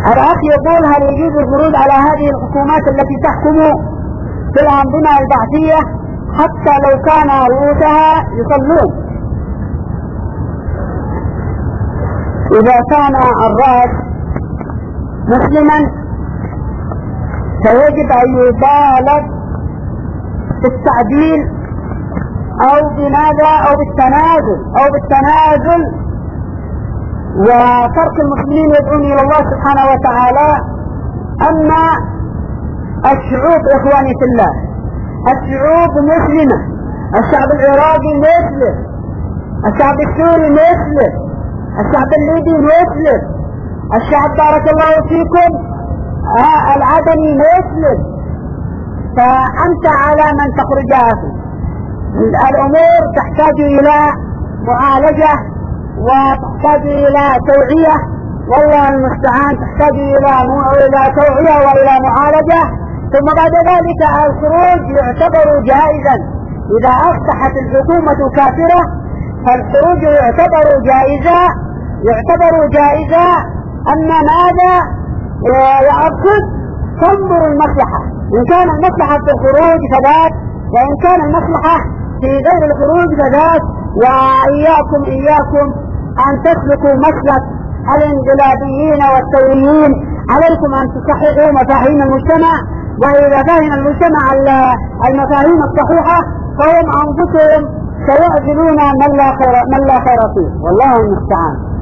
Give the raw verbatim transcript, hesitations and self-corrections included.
الأخ يقول هل يجوز الخروج على هذه الحكومات التي تحكم في الأنظمة البعثية حتى لو كان رؤوسها يصلون؟ إذا كان الرأس مسلما فيجب أن يطالب بالتعديل أو بماذا أو بالتنازل أو بالتنازل وترك المسلمين يدعون إلى الله سبحانه وتعالى. أما الشعوب إخواني في الله، الشعوب مسلمة، الشعب العراقي مسلم، الشعب السوري مسلم، الشعب الليبي مسلم، الشعب بارك الله فيكم آه العدني مسلم. فأنت على من تخرج أخي. الأمور تحتاج إلى معالجة وتحتاج إلى توعية، والله المستعان، تحتاج إلى إلى توعية وإلى معالجة. ثم بعد ذلك الخروج يعتبر جائزا. إذا أصبحت الحكومة كافرة فالخروج يعتبر جائزا يعتبر جائزا أما ماذا يأخذ تنظر المصلحة. إن كان المصلحة في الخروج فذاك، وإن كان المصلحة في غير الخروج فذاك. وإياكم إياكم أن تسلكوا مسلك الانقلابيين والثوريين. عليكم أن تصححوا مفاهيم المجتمع، وإذا فهم المجتمع المفاهيم الصحيحة فهم أنفسهم سيعزلون من لا خير من لا خير فيه، والله المستعان.